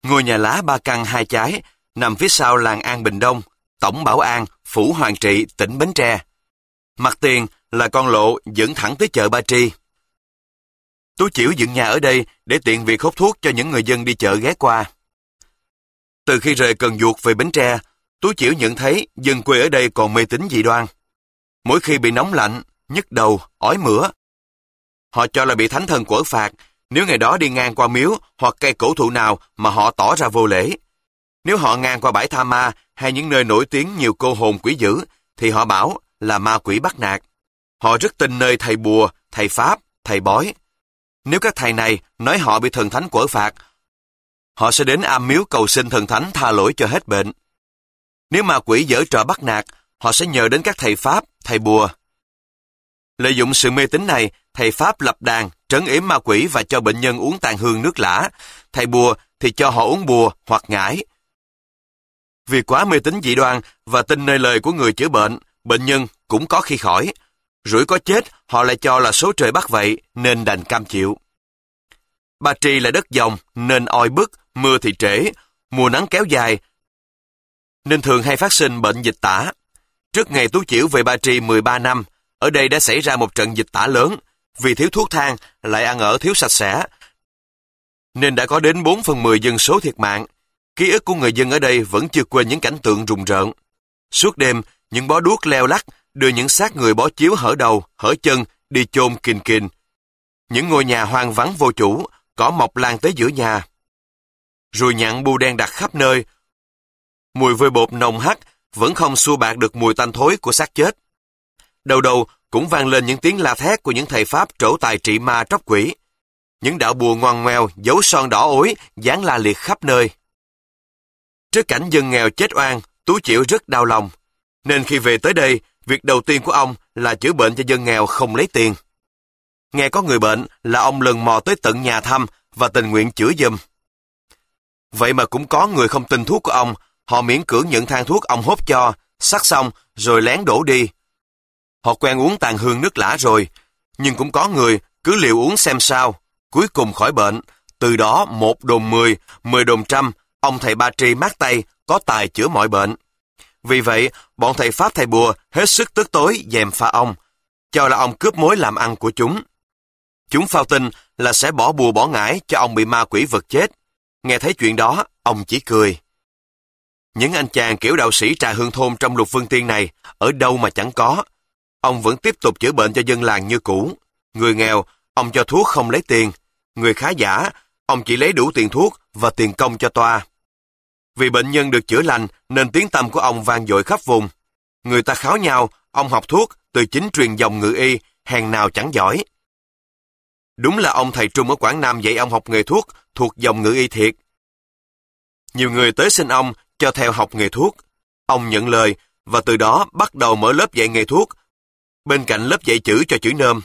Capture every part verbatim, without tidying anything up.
Ngôi nhà lá ba căn hai chái, nằm phía sau làng An Bình Đông, Tổng Bảo An, Phủ Hoàng Trị, tỉnh Bến Tre. Mặt tiền là con lộ dẫn thẳng tới chợ Ba Tri. Tú Chiểu dựng nhà ở đây để tiện việc hút thuốc cho những người dân đi chợ ghé qua. Từ khi rời Cần Duộc về Bến Tre, Tú Chiểu nhận thấy dân quê ở đây còn mê tín dị đoan. Mỗi khi bị nóng lạnh, nhức đầu, ói mửa, họ cho là bị thánh thần quở phạt nếu ngày đó đi ngang qua miếu hoặc cây cổ thụ nào mà họ tỏ ra vô lễ. Nếu họ ngang qua bãi tha ma hay những nơi nổi tiếng nhiều cô hồn quỷ dữ, thì họ bảo là ma quỷ bắt nạt. Họ rất tin nơi thầy bùa, thầy pháp, thầy bói. Nếu các thầy này nói họ bị thần thánh quở phạt, họ sẽ đến am miếu cầu xin thần thánh tha lỗi cho hết bệnh. Nếu ma quỷ giở trò bắt nạt, họ sẽ nhờ đến các thầy pháp, thầy bùa. Lợi dụng sự mê tín này, thầy pháp lập đàn, trấn yểm ma quỷ và cho bệnh nhân uống tàn hương nước lã. Thầy bùa thì cho họ uống bùa hoặc ngải. Vì quá mê tín dị đoan và tin nơi lời của người chữa bệnh, bệnh nhân cũng có khi khỏi. Rủi có chết, họ lại cho là số trời bắt vậy, nên đành cam chịu. Ba Tri là đất dòng, nên oi bức, mưa thì trễ, mùa nắng kéo dài, nên thường hay phát sinh bệnh dịch tả. Trước ngày Tú Chiểu về Ba Tri mười ba năm, ở đây đã xảy ra một trận dịch tả lớn, vì thiếu thuốc thang, lại ăn ở thiếu sạch sẽ, nên đã có đến bốn phần mười dân số thiệt mạng. Ký ức của người dân ở đây vẫn chưa quên những cảnh tượng rùng rợn. Suốt đêm, những bó đuốc leo lắc, đưa những xác người bó chiếu hở đầu, hở chân, đi chôn kìn kìn. Những ngôi nhà hoang vắng vô chủ, cỏ mọc lan tới giữa nhà. Ruồi nhặn bu đen đặt khắp nơi. Mùi vôi bột nồng hắc vẫn không xua bạc được mùi tanh thối của xác chết. Đầu đầu cũng vang lên những tiếng la thét của những thầy pháp trổ tài trị ma tróc quỷ. Những đạo bùa ngoằn ngoèo, dấu son đỏ ối, dán la liệt khắp nơi. Trước cảnh dân nghèo chết oan, Tú Chiểu rất đau lòng. Nên khi về tới đây, việc đầu tiên của ông là chữa bệnh cho dân nghèo không lấy tiền. Nghe có người bệnh là ông lần mò tới tận nhà thăm và tình nguyện chữa giùm. Vậy mà cũng có người không tin thuốc của ông, họ miễn cưỡng nhận thang thuốc ông hốt cho, sắc xong rồi lén đổ đi. Họ quen uống tàn hương nước lã rồi, nhưng cũng có người cứ liều uống xem sao, cuối cùng khỏi bệnh. Từ đó một đồn mười, mười đồn trăm, ông thầy Ba Tri mát tay, có tài chữa mọi bệnh. Vì vậy, bọn thầy pháp thầy bùa hết sức tức tối gièm pha ông, cho là ông cướp mối làm ăn của chúng. Chúng phao tin là sẽ bỏ bùa bỏ ngải cho ông bị ma quỷ vật chết. Nghe thấy chuyện đó, ông chỉ cười. Những anh chàng kiểu đạo sĩ trà hương thôn trong Lục Vân Tiên này, ở đâu mà chẳng có. Ông vẫn tiếp tục chữa bệnh cho dân làng như cũ. Người nghèo, ông cho thuốc không lấy tiền. Người khá giả, ông chỉ lấy đủ tiền thuốc và tiền công cho toa. Vì bệnh nhân được chữa lành nên tiếng tăm của ông vang dội khắp vùng. Người ta kháo nhau, ông học thuốc từ chính truyền dòng ngự y, hèn nào chẳng giỏi. Đúng là ông thầy Trung ở Quảng Nam dạy ông học nghề thuốc thuộc dòng ngự y thiệt. Nhiều người tới xin ông cho theo học nghề thuốc. Ông nhận lời và từ đó bắt đầu mở lớp dạy nghề thuốc, bên cạnh lớp dạy chữ cho chữ nôm.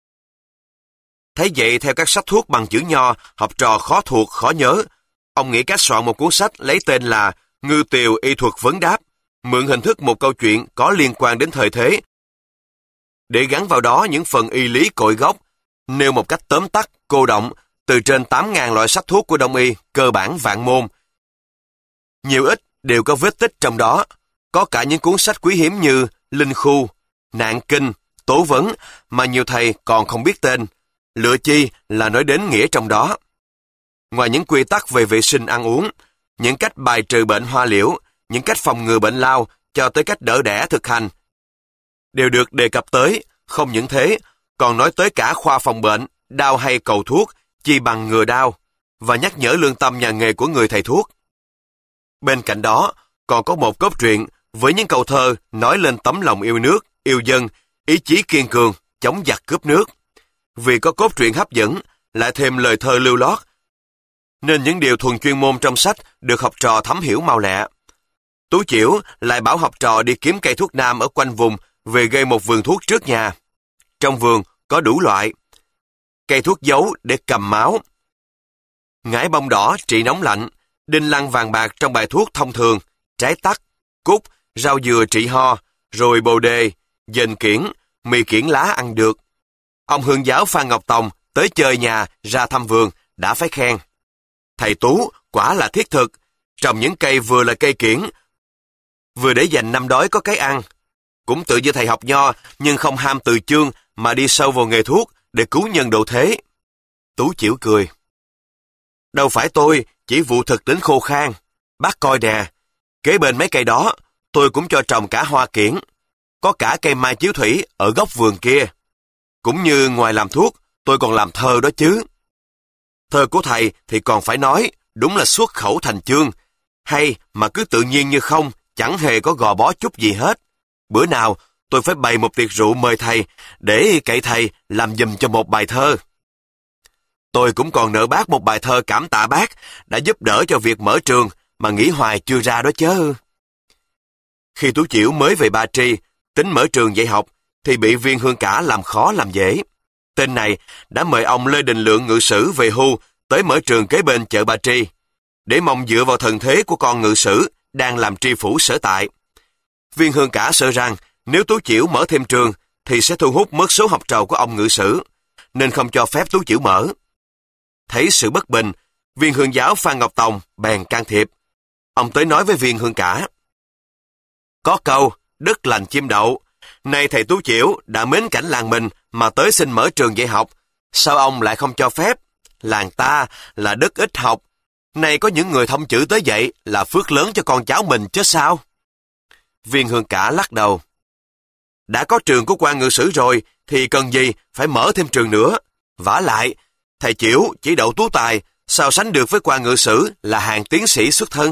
Thấy vậy theo các sách thuốc bằng chữ nho, học trò khó thuộc, khó nhớ. Ông nghĩ cách soạn một cuốn sách lấy tên là Ngư Tiều Y Thuật Vấn Đáp, mượn hình thức một câu chuyện có liên quan đến thời thế, để gắn vào đó những phần y lý cội gốc, nêu một cách tóm tắt, cô động, từ trên tám nghìn loại sách thuốc của Đông y, cơ bản vạn môn. Nhiều ít đều có vết tích trong đó, có cả những cuốn sách quý hiếm như Linh Khu, Nạn Kinh, Tố Vấn mà nhiều thầy còn không biết tên, lựa chi là nói đến nghĩa trong đó. Ngoài những quy tắc về vệ sinh ăn uống, những cách bài trừ bệnh hoa liễu, những cách phòng ngừa bệnh lao cho tới cách đỡ đẻ thực hành, đều được đề cập tới. Không những thế, còn nói tới cả khoa phòng bệnh, đau hay cầu thuốc, chi bằng ngừa đau, và nhắc nhở lương tâm nhà nghề của người thầy thuốc. Bên cạnh đó, còn có một cốt truyện với những câu thơ nói lên tấm lòng yêu nước, yêu dân, ý chí kiên cường, chống giặc cướp nước. Vì có cốt truyện hấp dẫn, lại thêm lời thơ lưu lót, nên những điều thuần chuyên môn trong sách được học trò thấm hiểu mau lẹ. Tú Chiểu lại bảo học trò đi kiếm cây thuốc nam ở quanh vùng về gây một vườn thuốc trước nhà. Trong vườn có đủ loại. Cây thuốc giấu để cầm máu, ngải bông đỏ trị nóng lạnh, đinh lăng vàng bạc trong bài thuốc thông thường, trái tắc, cúc, rau dừa trị ho, rồi bồ đề, dền kiển, mì kiển lá ăn được. Ông hương giáo Phan Ngọc Tòng tới chơi nhà ra thăm vườn đã phải khen. Thầy Tú quả là thiết thực, trồng những cây vừa là cây kiểng, vừa để dành năm đói có cái ăn. Cũng tự như thầy học nho, nhưng không ham từ chương mà đi sâu vào nghề thuốc để cứu nhân độ thế. Tú Chiểu cười. Đâu phải tôi, chỉ vụ thực đến khô khan. Bác coi nè, kế bên mấy cây đó, tôi cũng cho trồng cả hoa kiểng. Có cả cây mai chiếu thủy ở góc vườn kia. Cũng như ngoài làm thuốc, tôi còn làm thơ đó chứ. Thơ của thầy thì còn phải nói, đúng là xuất khẩu thành chương. Hay mà cứ tự nhiên như không, chẳng hề có gò bó chút gì hết. Bữa nào tôi phải bày một tiệc rượu mời thầy, để cậy thầy làm giùm cho một bài thơ. Tôi cũng còn nợ bác một bài thơ cảm tạ bác, đã giúp đỡ cho việc mở trường, mà nghĩ hoài chưa ra đó chớ. Khi Tú Chiểu mới về Ba Tri, tính mở trường dạy học, thì bị Viên Hương Cả làm khó làm dễ. Tên này đã mời ông Lê Đình Lượng ngự sử về hưu tới mở trường kế bên chợ Ba Tri, để mong dựa vào thần thế của con ngự sử đang làm tri phủ sở tại. Viên Hương Cả sợ rằng nếu Tú Chiểu mở thêm trường thì sẽ thu hút mất số học trò của ông ngự sử, nên không cho phép Tú Chiểu mở. Thấy sự bất bình, Viên Hương giáo Phan Ngọc Tòng bèn can thiệp. Ông tới nói với Viên Hương Cả. Có câu, đất lành chim đậu. Nay thầy Tú Chiểu đã mến cảnh làng mình mà tới xin mở trường dạy học. Sao ông lại không cho phép? Làng ta là đất ít học. Nay có những người thông chữ tới vậy là phước lớn cho con cháu mình chứ sao? Viên Hương Cả lắc đầu. Đã có trường của quan ngự sử rồi thì cần gì phải mở thêm trường nữa. Vả lại, thầy Chiểu chỉ đậu tú tài, sao sánh được với quan ngự sử là hàng tiến sĩ xuất thân.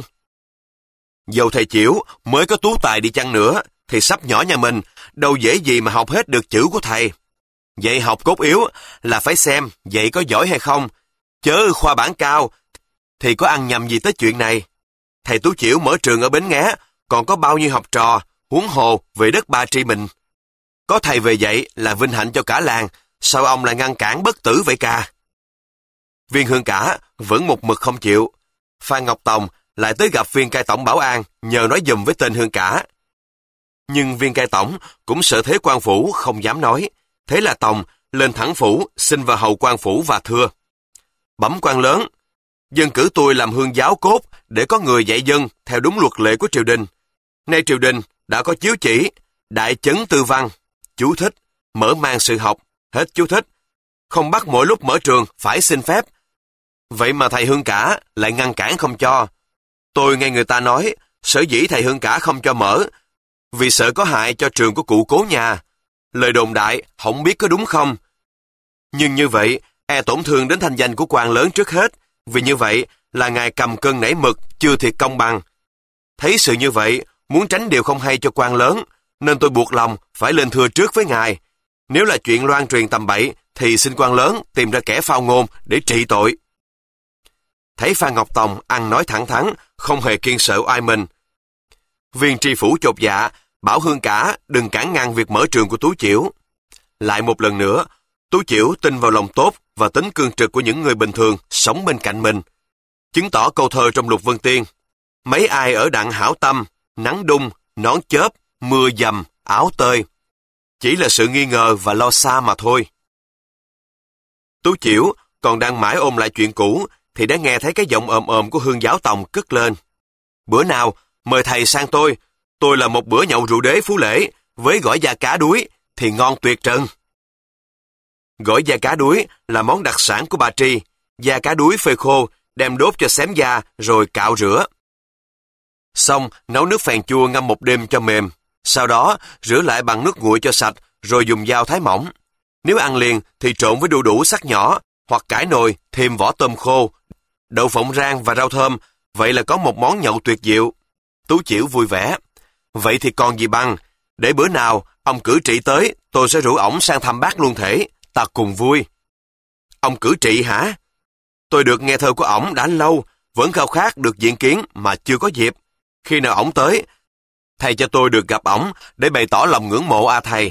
Dầu thầy Chiểu mới có tú tài đi chăng nữa, thì sắp nhỏ nhà mình đâu dễ gì mà học hết được chữ của thầy. Dạy học cốt yếu là phải xem dạy có giỏi hay không, chớ khoa bảng cao thì có ăn nhầm gì tới chuyện này. Thầy Tú Chiểu mở trường ở Bến Nghé, còn có bao nhiêu học trò, huống hồ về đất Ba Tri mình. Có thầy về dạy là vinh hạnh cho cả làng, sao ông lại ngăn cản bất tử vậy ca? Viên Hương Cả vẫn một mực không chịu. Phan Ngọc Tòng lại tới gặp viên cai tổng Bảo An nhờ nói giùm với tên Hương Cả. Nhưng viên cai tổng cũng sợ thế quan phủ không dám nói. Thế là Tòng lên thẳng phủ xin vào hầu quan phủ và thưa. Bẩm quan lớn, dân cử tôi làm hương giáo cốt để có người dạy dân theo đúng luật lệ của triều đình. Nay triều đình đã có chiếu chỉ, đại chấn tư văn, chú thích, mở mang sự học, hết chú thích. Không bắt mỗi lúc mở trường phải xin phép. Vậy mà thầy Hương Cả lại ngăn cản không cho. Tôi nghe người ta nói, sở dĩ thầy Hương Cả không cho mở, vì sợ có hại cho trường của cụ cố nhà. Lời đồn đại, không biết có đúng không. Nhưng như vậy, e tổn thương đến thanh danh của quan lớn trước hết, vì như vậy là ngài cầm cân nảy mực, chưa thiệt công bằng. Thấy sự như vậy, muốn tránh điều không hay cho quan lớn, nên tôi buộc lòng phải lên thưa trước với ngài. Nếu là chuyện loan truyền tầm bậy, thì xin quan lớn tìm ra kẻ phao ngôn để trị tội. Thấy Phan Ngọc Tòng ăn nói thẳng thắn, không hề kiêng sợ oai mình. Viên tri phủ chột dạ, bảo Hương Cả đừng cản ngăn việc mở trường của Tú Chiểu. Lại một lần nữa, Tú Chiểu tin vào lòng tốt và tính cương trực của những người bình thường sống bên cạnh mình. Chứng tỏ câu thơ trong Lục Vân Tiên. Mấy ai ở đặng hảo tâm, nắng đung, nón chớp, mưa dầm, áo tơi. Chỉ là sự nghi ngờ và lo xa mà thôi. Tú Chiểu còn đang mãi ôm lại chuyện cũ, thì đã nghe thấy cái giọng ồm ồm của Hương giáo Tòng cất lên. Bữa nào, mời thầy sang tôi. Tôi là một bữa nhậu rượu đế phú lễ, với gỏi da cá đuối, thì ngon tuyệt trần. Gỏi da cá đuối là món đặc sản của Ba Tri. Da cá đuối phơi khô, đem đốt cho xém da, rồi cạo rửa. Xong, nấu nước phèn chua ngâm một đêm cho mềm. Sau đó, rửa lại bằng nước nguội cho sạch, rồi dùng dao thái mỏng. Nếu ăn liền thì trộn với đu đủ sắc nhỏ, hoặc cải nồi thêm vỏ tôm khô, đậu phộng rang và rau thơm. Vậy là có một món nhậu tuyệt diệu. Tú Chiểu vui vẻ. Vậy thì còn gì bằng, để bữa nào ông cử trị tới, tôi sẽ rủ ổng sang thăm bác luôn thể, ta cùng vui. Ông cử trị hả? Tôi được nghe thơ của ổng đã lâu, vẫn khao khát được diện kiến mà chưa có dịp. Khi nào ổng tới, thầy cho tôi được gặp ổng để bày tỏ lòng ngưỡng mộ a thầy.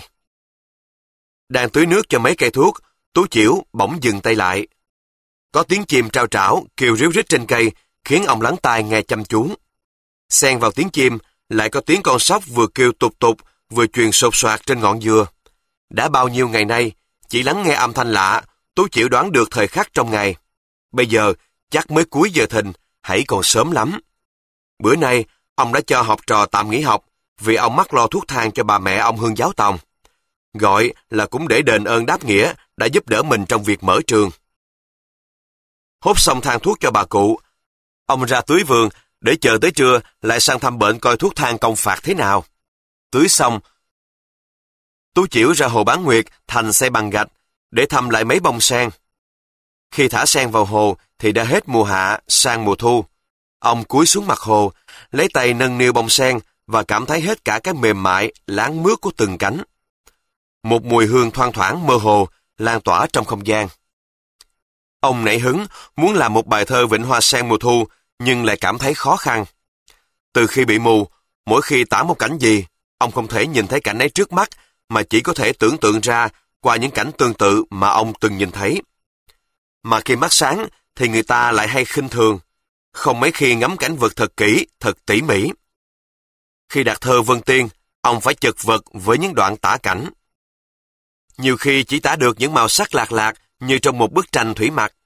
Đang tưới nước cho mấy cây thuốc, Tú Chiểu bỗng dừng tay lại. Có tiếng chim trao trảo kêu ríu rít trên cây, khiến ông lắng tai nghe chăm chú. Xen vào tiếng chim, lại có tiếng con sóc vừa kêu tục tục, vừa truyền sột soạt trên ngọn dừa. Đã bao nhiêu ngày nay, chỉ lắng nghe âm thanh lạ, Tú Chiểu đoán được thời khắc trong ngày. Bây giờ, chắc mới cuối giờ thìn, hãy còn sớm lắm. Bữa nay, ông đã cho học trò tạm nghỉ học vì ông mắc lo thuốc thang cho bà mẹ ông Hương giáo tòng. Gọi là cũng để đền ơn đáp nghĩa đã giúp đỡ mình trong việc mở trường. Hốt xong thang thuốc cho bà cụ, ông ra tưới vườn để chờ tới trưa lại sang thăm bệnh coi thuốc thang công phạt thế nào. Tưới xong, Tú Chiểu ra hồ Bán Nguyệt thành xây bằng gạch để thăm lại mấy bông sen. Khi thả sen vào hồ thì đã hết mùa hạ sang mùa thu. Ông cúi xuống mặt hồ, lấy tay nâng niu bông sen và cảm thấy hết cả cái mềm mại, láng mướt của từng cánh. Một mùi hương thoang thoảng mơ hồ lan tỏa trong không gian. Ông nảy hứng muốn làm một bài thơ vịnh hoa sen mùa thu, nhưng lại cảm thấy khó khăn. Từ khi bị mù, mỗi khi tả một cảnh gì, ông không thể nhìn thấy cảnh ấy trước mắt, mà chỉ có thể tưởng tượng ra qua những cảnh tương tự mà ông từng nhìn thấy. Mà khi mắt sáng thì người ta lại hay khinh thường, không mấy khi ngắm cảnh vật thật kỹ, thật tỉ mỉ. Khi đặt thơ Vân Tiên, ông phải chật vật với những đoạn tả cảnh. Nhiều khi chỉ tả được những màu sắc lạc lạc như trong một bức tranh thủy mặc.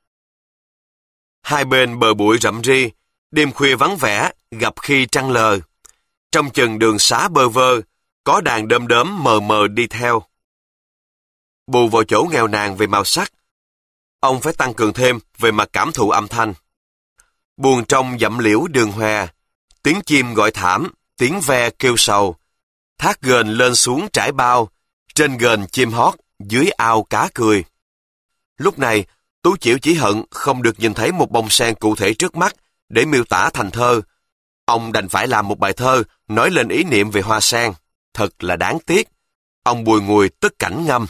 Hai bên bờ bụi rậm ri, đêm khuya vắng vẻ, gặp khi trăng lờ. Trong chừng đường xá bơ vơ, có đàn đom đóm mờ mờ đi theo. Bù vào chỗ nghèo nàn về màu sắc, ông phải tăng cường thêm về mặt cảm thụ âm thanh. Buồn trong dặm liễu đường hòe, tiếng chim gọi thảm, tiếng ve kêu sầu. Thác ghềnh lên xuống trải bao, trên ghềnh chim hót, dưới ao cá cười. Lúc này, Tú Chiểu chỉ hận không được nhìn thấy một bông sen cụ thể trước mắt để miêu tả thành thơ. Ông đành phải làm một bài thơ nói lên ý niệm về hoa sen. Thật là đáng tiếc. Ông bùi ngùi tức cảnh ngâm.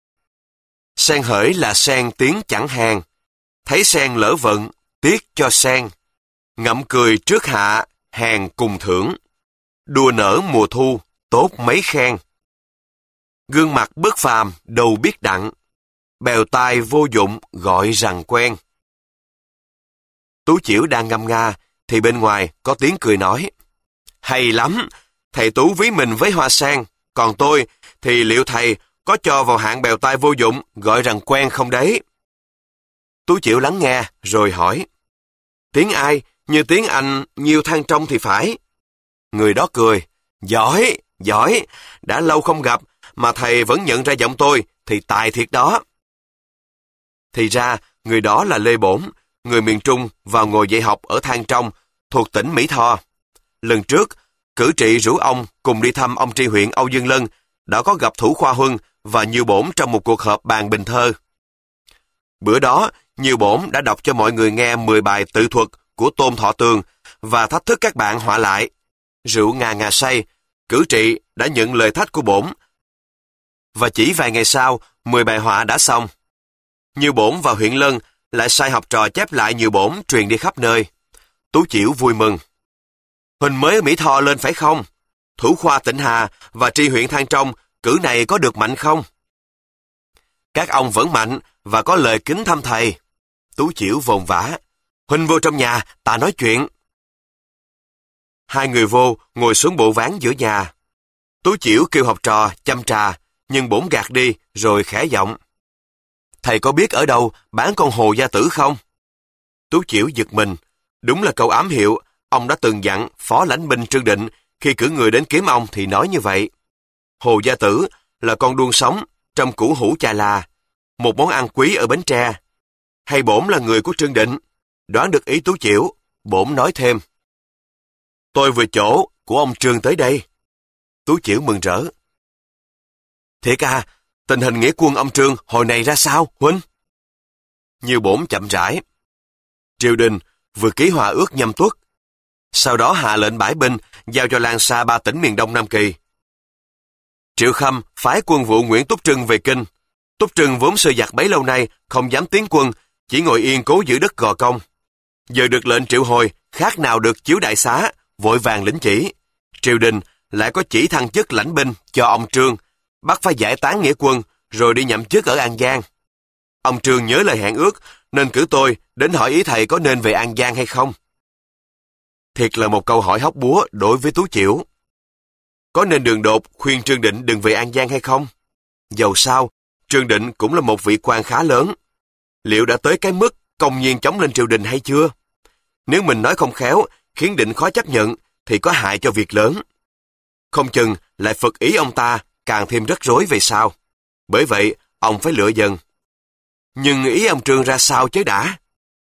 Sen hỡi là sen tiếng chẳng hàng, thấy sen lỡ vận, tiếc cho sen. Ngậm cười trước hạ, hàng cùng thưởng. Đùa nở mùa thu, tốt mấy khen. Gương mặt bất phàm, đâu biết đặng. Bèo tai vô dụng, gọi rằng quen. Tú Chiểu đang ngâm nga, thì bên ngoài có tiếng cười nói. Hay lắm, thầy Tú ví mình với hoa sen, còn tôi thì liệu thầy có cho vào hạng bèo tai vô dụng, gọi rằng quen không đấy? Tú Chiểu lắng nghe, rồi hỏi. Tiếng ai, như tiếng anh, nhiều than trong thì phải. Người đó cười. Giỏi, giỏi, đã lâu không gặp, mà thầy vẫn nhận ra giọng tôi, thì tài thiệt đó. Thì ra, người đó là Lê Bổn, người miền Trung vào ngồi dạy học ở Thang Trong, thuộc tỉnh Mỹ Tho. Lần trước, cử trị rủ ông cùng đi thăm ông tri huyện Âu Dương Lân, đã có gặp Thủ Khoa Huân và Nhiều Bổn trong một cuộc họp bàn bình thơ. Bữa đó, Nhiều Bổn đã đọc cho mọi người nghe mười bài tự thuật của Tôn Thọ Tường và thách thức các bạn họa lại. Rượu ngà ngà say, cử trị đã nhận lời thách của Bổn. Và chỉ vài ngày sau, mười bài họa đã xong. Nhiều Bổn và huyện Lân lại sai học trò chép lại Nhiều Bổn truyền đi khắp nơi. Tú Chiểu vui mừng. Huỳnh mới ở Mỹ Tho lên phải không? Thủ khoa tỉnh Hà và tri huyện Thang Trong cử này có được mạnh không? Các ông vẫn mạnh và có lời kính thăm thầy. Tú Chiểu vồn vã. Huỳnh vô trong nhà, ta nói chuyện. Hai người vô, ngồi xuống bộ ván giữa nhà. Tú Chiểu kêu học trò chăm trà, nhưng Bổn gạt đi, rồi khẽ giọng. Thầy có biết ở đâu bán con hồ gia tử không? Tú Chiểu giật mình. Đúng là câu ám hiệu, ông đã từng dặn phó lãnh binh Trương Định khi cử người đến kiếm ông thì nói như vậy. Hồ gia tử là con đuông sống trong củ hũ chà là, một món ăn quý ở Bến Tre. Hay Bổn là người của Trương Định? Đoán được ý Tú Chiểu, Bổn nói thêm. Tôi vừa chỗ của ông Trương tới đây. Tú Chiểu mừng rỡ. Thiệt à, tình hình nghĩa quân ông Trương hồi này ra sao, huynh? Nhiều Bổn chậm rãi. Triều đình vừa ký hòa ước Nhâm Tuất, sau đó hạ lệnh bãi binh giao cho Lan Sa ba tỉnh miền Đông Nam Kỳ. Triệu Khâm phái quân vụ Nguyễn Túc Trưng về kinh. Túc Trưng vốn sơ giặc bấy lâu nay không dám tiến quân, chỉ ngồi yên cố giữ đất Gò Công. Giờ được lệnh triệu hồi, khác nào được chiếu đại xá, vội vàng lĩnh chỉ. Triều đình lại có chỉ thăng chức lãnh binh cho ông Trương, bắt phải giải tán nghĩa quân rồi đi nhậm chức ở An Giang. Ông Trương nhớ lời hẹn ước nên cử tôi đến hỏi ý thầy có nên về An Giang hay không. Thiệt là một câu hỏi hóc búa đối với Tú Chiểu. Có nên đường đột khuyên Trương Định đừng về An Giang hay không? Dầu sao, Trương Định cũng là một vị quan khá lớn. Liệu đã tới cái mức công nhiên chống lên triều đình hay chưa? Nếu mình nói không khéo, khiến Định khó chấp nhận, thì có hại cho việc lớn. Không chừng lại phật ý ông ta càng thêm rắc rối về sau. Bởi vậy, ông phải lựa dần. Nhưng ý ông Trương ra sao chứ đã?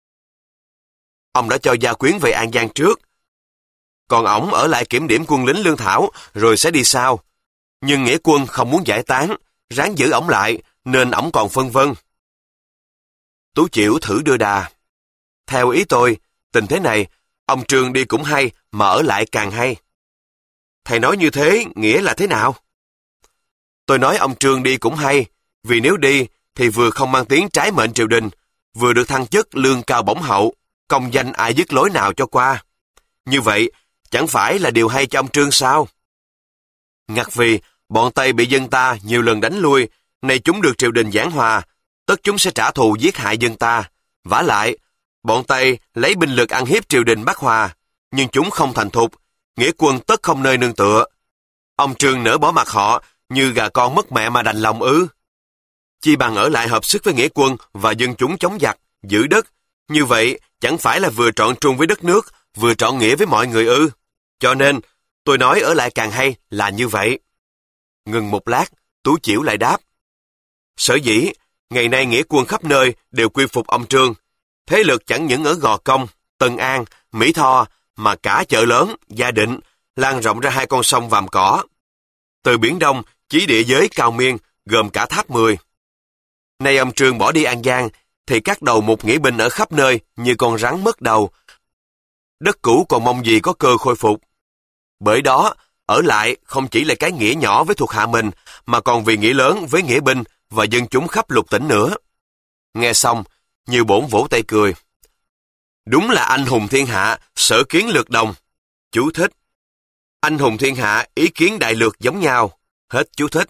Ông đã cho gia quyến về An Giang trước. Còn ổng ở lại kiểm điểm quân lính lương thảo, rồi sẽ đi sau. Nhưng nghĩa quân không muốn giải tán, ráng giữ ổng lại, nên ổng còn phân vân. Tú Chiểu thử đưa đà. Theo ý tôi, tình thế này, ông Trương đi cũng hay, mà ở lại càng hay. Thầy nói như thế, nghĩa là thế nào? Tôi nói ông Trương đi cũng hay, vì nếu đi, thì vừa không mang tiếng trái mệnh triều đình, vừa được thăng chức lương cao bổng hậu, công danh ai dứt lối nào cho qua. Như vậy, chẳng phải là điều hay cho ông Trương sao? Ngặt vì, bọn Tây bị dân ta nhiều lần đánh lui, nay chúng được triều đình giảng hòa, tất chúng sẽ trả thù giết hại dân ta. Vả lại, bọn Tây lấy binh lực ăn hiếp triều đình Bắc Hòa, nhưng chúng không thành thục, nghĩa quân tất không nơi nương tựa. Ông Trương nỡ bỏ mặt họ, như gà con mất mẹ mà đành lòng ư? Chi bằng ở lại hợp sức với nghĩa quân và dân chúng chống giặc, giữ đất. Như vậy, chẳng phải là vừa trọn trung với đất nước, vừa trọn nghĩa với mọi người ư? Cho nên, tôi nói ở lại càng hay là như vậy. Ngừng một lát, Tú Chiểu lại đáp. Sở dĩ, ngày nay nghĩa quân khắp nơi đều quy phục ông Trương. Thế lực chẳng những ở Gò Công, Tân An, Mỹ Tho, mà cả chợ lớn, Gia Định, lan rộng ra hai con sông Vàm Cỏ. Từ Biển Đông, chí địa giới Cao Miên, gồm cả Tháp Mười. Nay ông Trương bỏ đi An Giang, thì các đầu mục nghĩa binh ở khắp nơi như con rắn mất đầu. Đất cũ còn mong gì có cơ khôi phục. Bởi đó, ở lại không chỉ là cái nghĩa nhỏ với thuộc hạ mình, mà còn vì nghĩa lớn với nghĩa binh và dân chúng khắp lục tỉnh nữa. Nghe xong, Nhiều Bổn vỗ tay cười. Đúng là anh hùng thiên hạ, sở kiến lược đồng. Chú thích. Anh hùng thiên hạ, ý kiến đại lược giống nhau. Hết chú thích.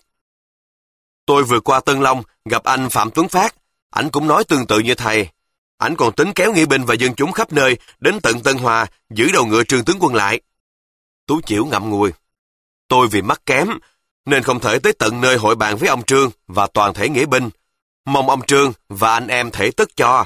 Tôi vừa qua Tân Long, gặp anh Phạm Tuấn Phát. Ảnh cũng nói tương tự như thầy. Ảnh còn tính kéo nghĩa binh và dân chúng khắp nơi đến tận Tân Hòa, giữ đầu ngựa Trương tướng quân lại. Tú Chiểu ngậm ngùi. Tôi vì mắt kém, nên không thể tới tận nơi hội bàn với ông Trương và toàn thể nghĩa binh. Mong ông Trương và anh em thể tất cho.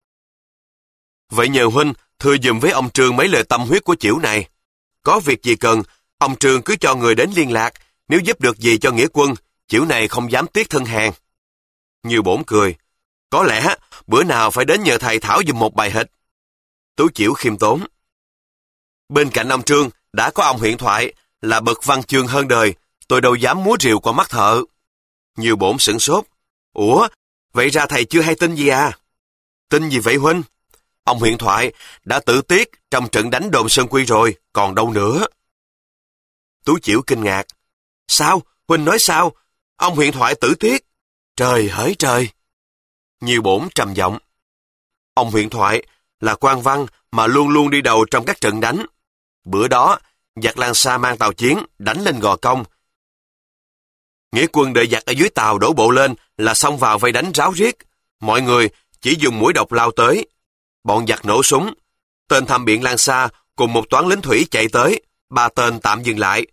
Vậy nhờ huynh thưa dùm với ông Trương mấy lời tâm huyết của Chiểu này. Có việc gì cần, ông Trương cứ cho người đến liên lạc. Nếu giúp được gì cho nghĩa quân, Chiểu này không dám tiếc thân hàng. Nhiều Bổn cười. Có lẽ bữa nào phải đến nhờ thầy thảo dùm một bài hịch. Tú Chiểu khiêm tốn. Bên cạnh ông Trương đã có ông Huyện Thoại, là bậc văn chương hơn đời, tôi đâu dám múa rìu qua mắt thợ. Nhiều Bổn sửng sốt. Ủa, vậy ra thầy chưa hay tin gì à? Tin gì vậy huynh? Ông Huyện Thoại đã tử tiết trong trận đánh đồn Sơn Quy rồi, còn đâu nữa. Tú Chiểu kinh ngạc. Sao? Huynh nói sao? Ông Huyện Thoại tử tiết? Trời hỡi trời! Nhiều Bổn trầm giọng. Ông Huyện Thoại là quan văn mà luôn luôn đi đầu trong các trận đánh. Bữa đó, giặc Lan Sa mang tàu chiến đánh lên Gò Công. Nghĩa quân đợi giặc ở dưới tàu đổ bộ lên là xông vào vây đánh ráo riết. Mọi người chỉ dùng mũi độc lao tới. Bọn giặc nổ súng. Tên tham biện Lan Sa cùng một toán lính thủy chạy tới. Ba tên tạm dừng lại.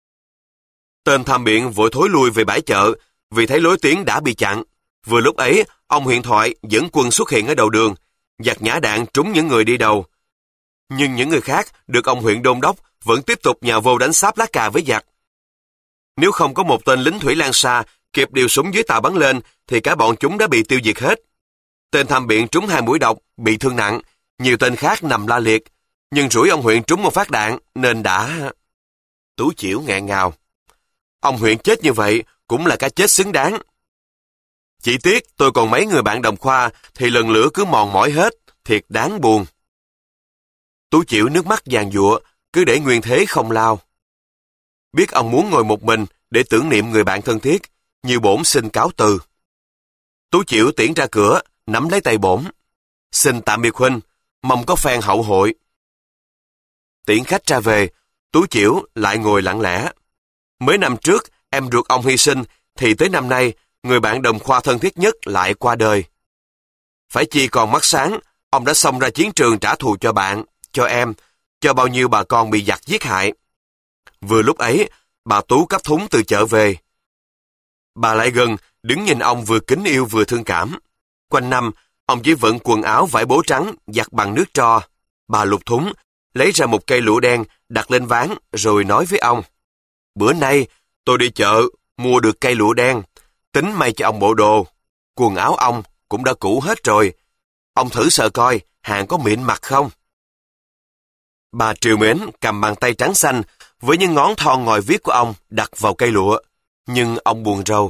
Tên tham biện vội thối lui về bãi chợ vì thấy lối tiến đã bị chặn. Vừa lúc ấy, ông Huyện Thoại dẫn quân xuất hiện ở đầu đường. Giặc nhả đạn trúng những người đi đầu. Nhưng những người khác được ông huyện đôn đốc vẫn tiếp tục nhào vô đánh xáp lá cà với giặc. Nếu không có một tên lính thủy Lan Sa kịp điều súng dưới tàu bắn lên, thì cả bọn chúng đã bị tiêu diệt hết. Tên tham biện trúng hai mũi độc, bị thương nặng, nhiều tên khác nằm la liệt, nhưng rủi ông huyện trúng một phát đạn nên đã... Tú Chiểu nghẹn ngào. Ông huyện chết như vậy cũng là cái chết xứng đáng. Chỉ tiếc tôi còn mấy người bạn đồng khoa thì lần lửa cứ mòn mỏi hết, thiệt đáng buồn. Tú Chiểu nước mắt giàn giụa, cứ để nguyên thế không lao. Biết ông muốn ngồi một mình để tưởng niệm người bạn thân thiết, Nhiều Bổn xin cáo từ. Tú Chiểu tiễn ra cửa, nắm lấy tay Bổn. Xin tạm biệt huynh, mong có phen hậu hội. Tiễn khách ra về, Tú Chiểu lại ngồi lặng lẽ. Mấy năm trước, em ruột ông hy sinh, thì tới năm nay, người bạn đồng khoa thân thiết nhất lại qua đời. Phải chi còn mắt sáng, ông đã xông ra chiến trường trả thù cho bạn, cho em, cho bao nhiêu bà con bị giặc giết hại. Vừa lúc ấy, bà Tú cấp thúng từ chợ về. Bà lại gần, đứng nhìn ông vừa kính yêu vừa thương cảm. Quanh năm, Ông chỉ vận quần áo vải bố trắng giặt bằng nước tro. Bà lục thúng, lấy ra một cây lụa đen, đặt lên ván, rồi nói với ông. Bữa nay, tôi đi chợ, mua được cây lụa đen, tính may cho ông bộ đồ. Quần áo ông cũng đã cũ hết rồi. Ông thử sờ coi, hàng có mịn mặt không? Bà trìu mến cầm bàn tay trắng xanh với những ngón thon ngòi viết của ông đặt vào cây lụa, nhưng ông buồn rầu.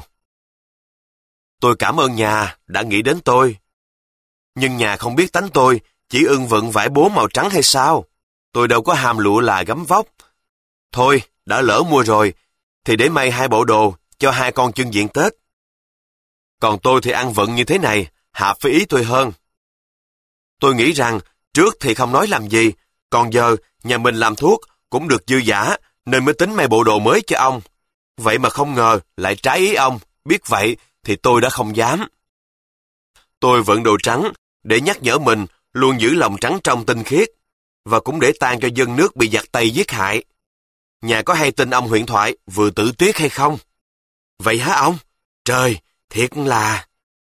Tôi cảm ơn nhà đã nghĩ đến tôi. Nhưng nhà không biết tánh tôi, chỉ ưng vận vải bố màu trắng hay sao? Tôi đâu có ham lụa là gấm vóc. Thôi, đã lỡ mua rồi, thì để may hai bộ đồ cho hai con chưng diện Tết. Còn tôi thì ăn vận như thế này, hợp với ý tôi hơn. Tôi nghĩ rằng, trước thì không nói làm gì, còn giờ nhà mình làm thuốc cũng được dư dả, nên mới tính may bộ đồ mới cho ông. Vậy mà không ngờ lại trái ý ông, biết vậy thì tôi đã không dám. Tôi vận đồ trắng để nhắc nhở mình luôn giữ lòng trắng trong tinh khiết, và cũng để tang cho dân nước bị giặc Tây giết hại. Nhà có hay tin ông huyền thoại vừa tử tuyết hay không? Vậy hả ông? Trời, thiệt là...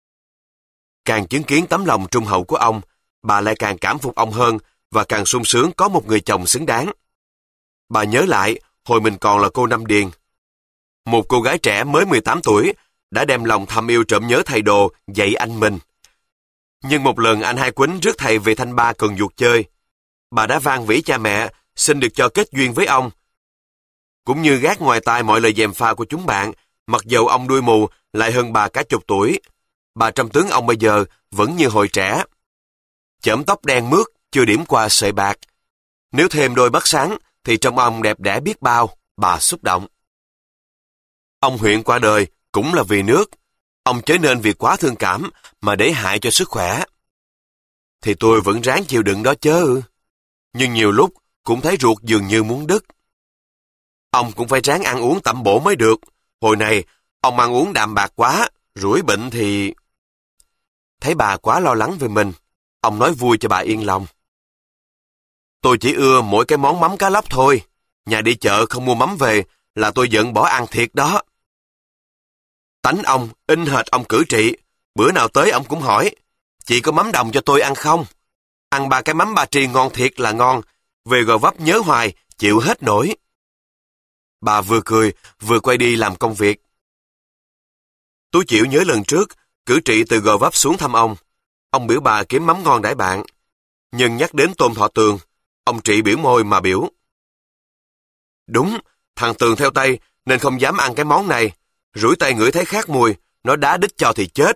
Càng chứng kiến tấm lòng trung hậu của ông, bà lại càng cảm phục ông hơn và càng sung sướng có một người chồng xứng đáng. Bà nhớ lại hồi mình còn là cô Năm Điền. Một cô gái trẻ mới mười tám tuổi đã đem lòng thầm yêu trộm nhớ thầy đồ dạy anh mình. Nhưng một lần anh Hai Quýnh rước thầy về Thanh Ba Cần Duột chơi, bà đã van vỉ cha mẹ xin được cho kết duyên với ông. Cũng như gác ngoài tai mọi lời gièm pha của chúng bạn, mặc dầu ông đuôi mù lại hơn bà cả chục tuổi, bà trong tướng ông bây giờ vẫn như hồi trẻ. Chởm tóc đen mướt, chưa điểm qua sợi bạc. Nếu thêm đôi mắt sáng, thì trông ông đẹp đẽ biết bao, bà xúc động. Ông huyện qua đời cũng là vì nước. Ông chớ nên vì quá thương cảm mà để hại cho sức khỏe. Thì tôi vẫn ráng chịu đựng đó chớ. Nhưng nhiều lúc cũng thấy ruột dường như muốn đứt. Ông cũng phải ráng ăn uống tẩm bổ mới được. Hồi này, ông ăn uống đạm bạc quá, rủi bệnh thì... Thấy bà quá lo lắng về mình, ông nói vui cho bà yên lòng. Tôi chỉ ưa mỗi cái món mắm cá lóc thôi. Nhà đi chợ không mua mắm về là tôi giận bỏ ăn thiệt đó. Tánh ông in hệt ông cử trị. Bữa nào tới ông cũng hỏi, chị có mắm đồng cho tôi ăn không? Ăn ba cái mắm Ba Tri ngon thiệt là ngon. Về Gò Vấp nhớ hoài, chịu hết nổi. Bà vừa cười, vừa quay đi làm công việc. Tú Chiểu nhớ lần trước, cử trị từ Gò Vấp xuống thăm ông. Ông biểu bà kiếm mắm ngon đãi bạn. Nhưng nhắc đến tôm Thọ Tường, ông Trị biểu môi mà biểu. Đúng, thằng Tường theo Tây nên không dám ăn cái món này. Rủi tay ngửi thấy khác mùi, nó đá đít cho thì chết.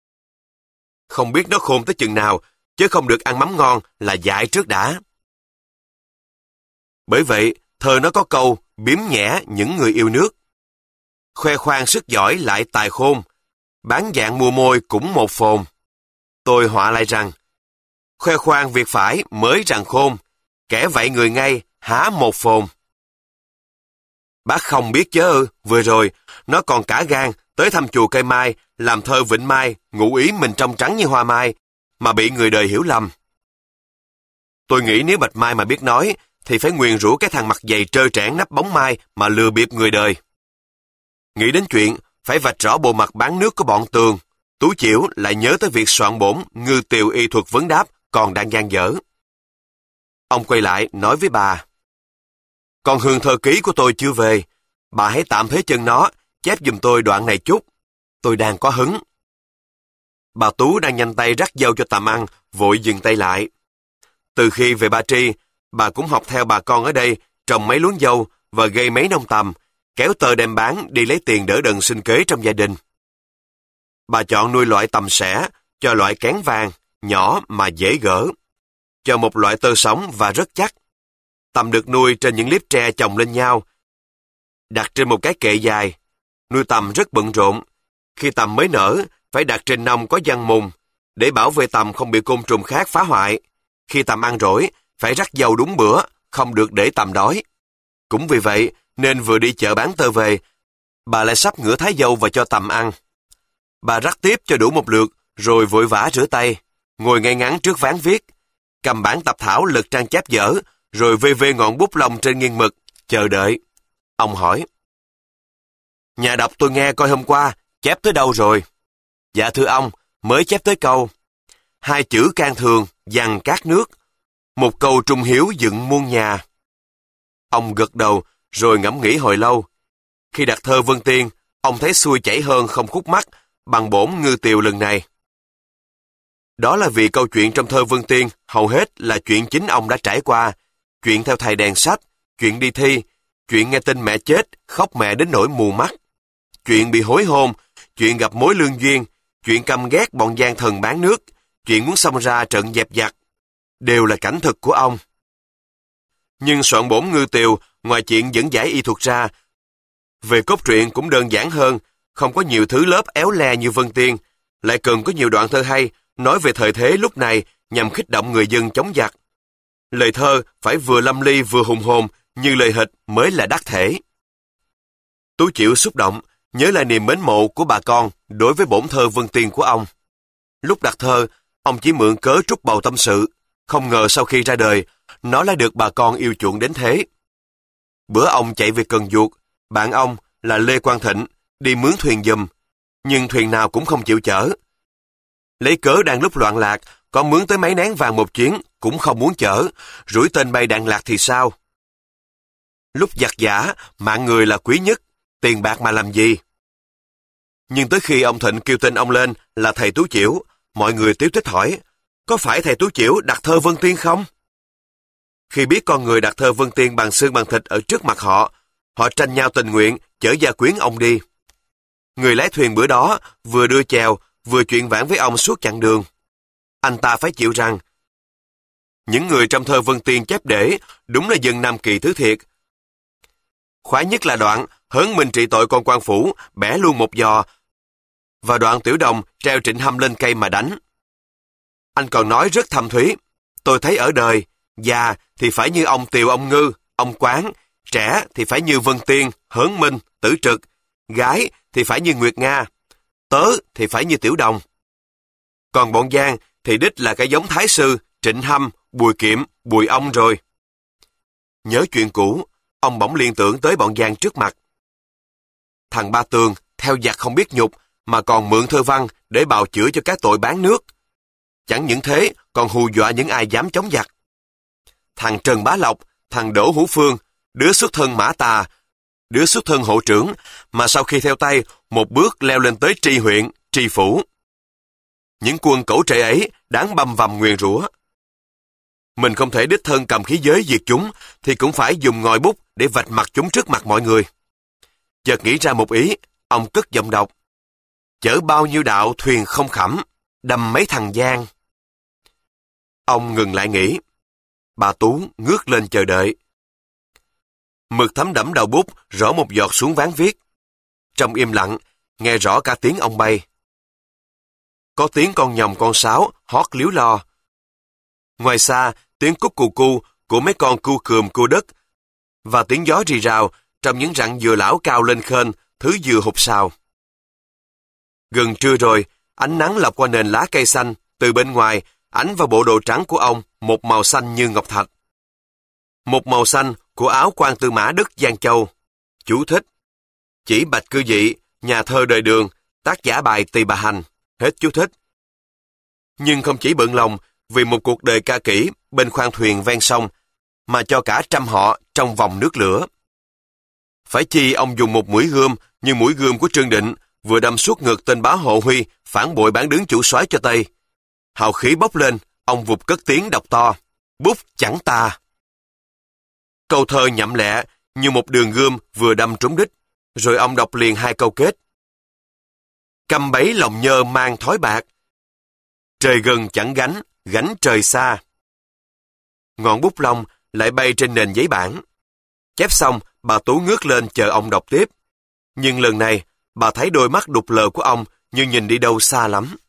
Không biết nó khôn tới chừng nào, chứ không được ăn mắm ngon là dại trước đã. Bởi vậy, thơ nó có câu biếm nhẹ những người yêu nước. Khoe khoang sức giỏi lại tài khôn, bán dạng mua môi cũng một phồn. Tôi họa lại rằng, khoe khoang việc phải mới rằng khôn, kẻ vậy người ngay há một phồn. Bác không biết chớ, vừa rồi, nó còn cả gan tới thăm chùa Cây Mai, làm thơ Vịnh Mai, ngụ ý mình trong trắng như hoa mai, mà bị người đời hiểu lầm. Tôi nghĩ nếu Bạch Mai mà biết nói, thì phải nguyền rủa cái thằng mặt dày trơ trẽn nắp bóng mai mà lừa bịp người đời. Nghĩ đến chuyện phải vạch rõ bộ mặt bán nước của bọn Tường, Tú Chiểu lại nhớ tới việc soạn bổn Ngư Tiều Y Thuật Vấn Đáp còn đang dang dở. Ông quay lại nói với bà, con hương thơ ký của tôi chưa về, bà hãy tạm thế chân nó, chép giùm tôi đoạn này chút, tôi đang có hứng. Bà Tú đang nhanh tay rắc dâu cho Tầm ăn, vội dừng tay lại. Từ khi về Ba Tri, bà cũng học theo bà con ở đây trồng mấy luống dâu và gây mấy nông tầm, kéo tơ đem bán đi lấy tiền đỡ đần sinh kế trong gia đình. Bà chọn nuôi loại tầm sẻ, cho loại kén vàng, nhỏ mà dễ gỡ, cho một loại tơ sống và rất chắc. Tầm được nuôi trên những liếp tre chồng lên nhau, đặt trên một cái kệ dài. Nuôi tầm rất bận rộn. Khi tầm mới nở, phải đặt trên nông có giăng mùng, để bảo vệ tầm không bị côn trùng khác phá hoại. Khi tầm ăn rỗi, phải rắc dâu đúng bữa, không được để tầm đói. Cũng vì vậy, nên vừa đi chợ bán tơ về, bà lại sắp ngửa thái dâu và cho tầm ăn. Bà rắc tiếp cho đủ một lượt, rồi vội vã rửa tay, ngồi ngay ngắn trước ván viết, cầm bản tập thảo lật trang chép dở, rồi vê vê ngọn bút lông trên nghiêng mực, chờ đợi. Ông hỏi, nhà đọc tôi nghe coi hôm qua, chép tới đâu rồi? Dạ thưa ông, mới chép tới câu, hai chữ can thường dằn cát nước, một câu trung hiếu dựng muôn nhà. Ông gật đầu rồi ngẫm nghĩ hồi lâu. Khi đặt thơ Vân Tiên, ông thấy xuôi chảy hơn không khúc mắc bằng bổn ngư tiều lần này. Đó là vì câu chuyện trong thơ Vân Tiên hầu hết là chuyện chính ông đã trải qua, chuyện theo thầy đèn sách, chuyện đi thi, chuyện nghe tin mẹ chết, khóc mẹ đến nỗi mù mắt, chuyện bị hối hôn, chuyện gặp mối lương duyên, chuyện căm ghét bọn gian thần bán nước, chuyện muốn xông ra trận dẹp giặc, đều là cảnh thực của ông. Nhưng soạn bổn ngư tiều, ngoài chuyện dẫn giải y thuật ra, về cốt truyện cũng đơn giản hơn, không có nhiều thứ lớp éo le như Vân Tiên, lại cần có nhiều đoạn thơ hay, nói về thời thế lúc này nhằm khích động người dân chống giặc. Lời thơ phải vừa lâm ly vừa hùng hồn như lời hịch mới là đắc thể. Tú Chiểu xúc động, nhớ lại niềm mến mộ của bà con đối với bổn thơ Vân Tiên của ông. Lúc đặt thơ, ông chỉ mượn cớ trút bầu tâm sự, không ngờ sau khi ra đời, nó lại được bà con yêu chuộng đến thế. Bữa ông chạy về Cần Duộc, bạn ông là Lê Quang Thịnh đi mướn thuyền giùm, nhưng thuyền nào cũng không chịu chở. Lấy cớ đang lúc loạn lạc, có mướn tới mấy nén vàng một chuyến cũng không muốn chở, rủi tên bay đạn lạc thì sao? Lúc giặc giả, mạng người là quý nhất, tiền bạc mà làm gì? Nhưng tới khi ông Thịnh kêu tên ông lên là thầy Tú Chiểu, mọi người tíu tích hỏi, có phải thầy Tú Chiểu đặt thơ Vân Tiên không? Khi biết con người đặt thơ Vân Tiên bằng xương bằng thịt ở trước mặt họ, họ tranh nhau tình nguyện chở gia quyến ông đi. Người lái thuyền bữa đó vừa đưa chèo, vừa chuyện vãn với ông suốt chặng đường. Anh ta phải chịu rằng, những người trong thơ Vân Tiên chép để đúng là dân Nam Kỳ thứ thiệt. Khoái nhất là đoạn hớn mình trị tội con quan phủ, bẻ luôn một giò, và đoạn Tiểu Đồng treo Trịnh Hâm lên cây mà đánh. Anh còn nói rất thâm thúy, tôi thấy ở đời, già thì phải như ông Tiều ông Ngư, ông Quán, trẻ thì phải như Vân Tiên, Hớn Minh, Tử Trực, gái thì phải như Nguyệt Nga, tớ thì phải như Tiểu Đồng. Còn bọn gian thì đích là cái giống Thái Sư, Trịnh Hâm, Bùi Kiệm, Bùi Ông rồi. Nhớ chuyện cũ, ông bỗng liên tưởng tới bọn gian trước mặt. Thằng Ba Tường theo giặc không biết nhục mà còn mượn thơ văn để bào chữa cho các tội bán nước. Chẳng những thế còn hù dọa những ai dám chống giặc. Thằng Trần Bá Lộc, thằng Đỗ Hữu Phương, đứa xuất thân Mã Tà, đứa xuất thân hộ trưởng, mà sau khi theo tay một bước leo lên tới tri huyện, tri phủ. Những quân cẩu trệ ấy đáng băm vằm nguyền rủa. Mình không thể đích thân cầm khí giới diệt chúng, thì cũng phải dùng ngòi bút để vạch mặt chúng trước mặt mọi người. Chợt nghĩ ra một ý, ông cất giọng đọc. Chở bao nhiêu đạo thuyền không khẩm, đâm mấy thằng gian. Ông ngừng lại nghĩ. Bà Tú ngước lên chờ đợi. Mực thấm đẫm đầu bút rõ một giọt xuống ván viết. Trong im lặng, nghe rõ cả tiếng ông bay. Có tiếng con nhồng con sáo hót líu lo. Ngoài xa, tiếng cúc cù cu của mấy con cu cườm cu đất và tiếng gió rì rào trong những rặng dừa lão cao lên khênh thứ dừa hụt sào. Gần trưa rồi, ánh nắng lọc qua nền lá cây xanh, từ bên ngoài, ánh vào bộ đồ trắng của ông một màu xanh như ngọc thạch. Một màu xanh của áo quan tư mã Đức Giang Châu. Chú thích. Chỉ Bạch Cư Dị, nhà thơ đời Đường, tác giả bài Tỳ Bà Hành. Hết chú thích. Nhưng không chỉ bận lòng vì một cuộc đời ca kỹ bên khoang thuyền ven sông, mà cho cả trăm họ trong vòng nước lửa. Phải chi ông dùng một mũi gươm như mũi gươm của Trương Định vừa đâm suốt ngực tên bá hộ Huy phản bội bán đứng chủ soái cho Tây. Hào khí bốc lên, ông vụt cất tiếng đọc to. Bút chẳng ta. Câu thơ nhậm lẹ như một đường gươm vừa đâm trúng đích, rồi ông đọc liền hai câu kết. Căm bấy lòng nhơ mang thói bạc. Trời gần chẳng gánh, gánh trời xa. Ngọn bút lông lại bay trên nền giấy bản. Chép xong, bà Tú ngước lên chờ ông đọc tiếp. Nhưng lần này, bà thấy đôi mắt đục lờ của ông như nhìn đi đâu xa lắm.